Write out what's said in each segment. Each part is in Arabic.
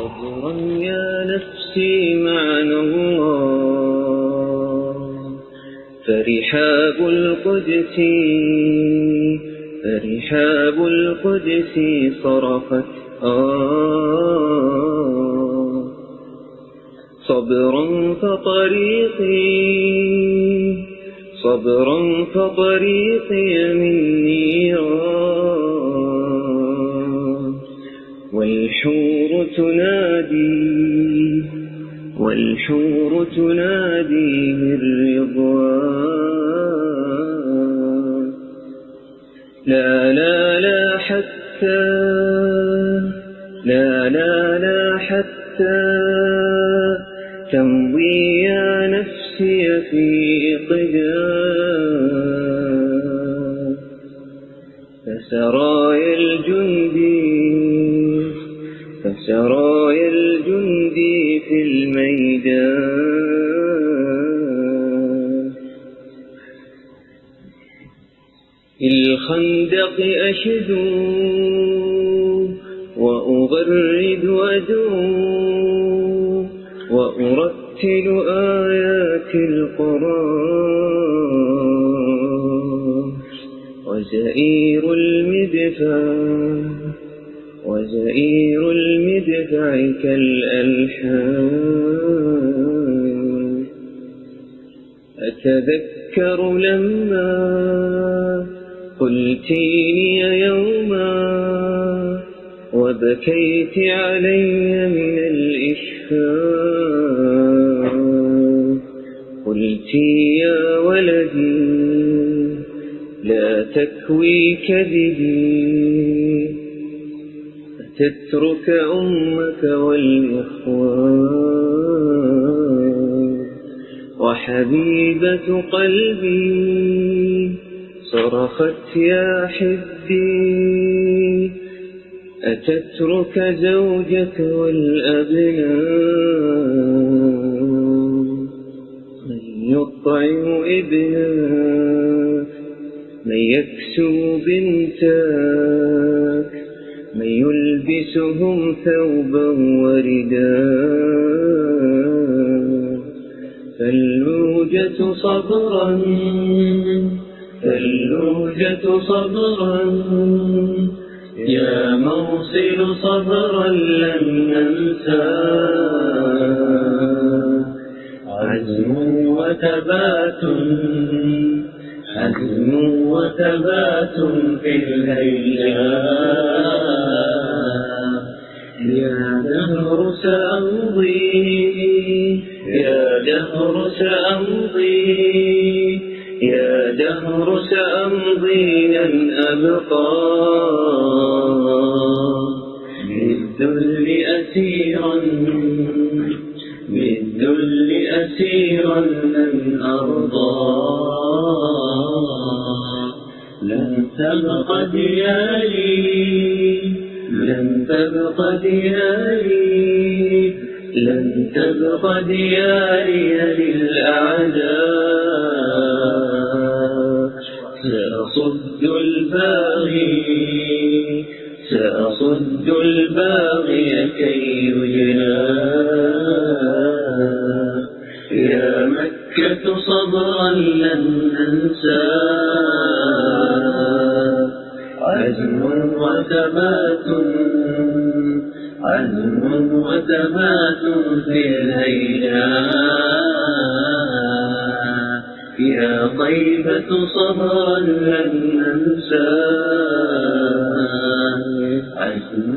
صبرا يا نفسي معنى الله، فرحاب القدس صرخت صبرا فطريقي من نيران، والحور تنادي من رضوان. لا حتى تمضي يا نفسي في قدام، فسرايا الجندي في الميدان. الخندق أشدو وأغرد أدعو، وأرتل آيات القرآن، وزئير المدفع كالألحان. أتذكر لما قلتيني يوما وبكيت علي من الإشفاق، قلتي يا ولدي لا تكوي كذبي، فتترك أمك والإخوان. وحبيبة قلبي صرخت يا حبي، أتترك زوجك والأبناء. من يطعم ابنك، من يكسو بنتك، من يلبسهم ثوبا ورداء. فاللوجة صبرا يا موصل صبرا لن ننسى. عزم وثبات في الهيجاء. يا دهر سأمضي لن أبقى بالذل أسيرا لن أرضى. لن تبق دياري للأعداء. سأصد الباغي كي يجنى. يا مكة صبرا لن ننسى. عزم وثبات في الهيجاء. يا طيبة صبرا لن ننسى. عزم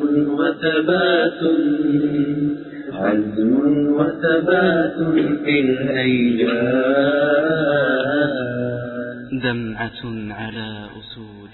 وثبات في الهيجاء. دمعة على أسود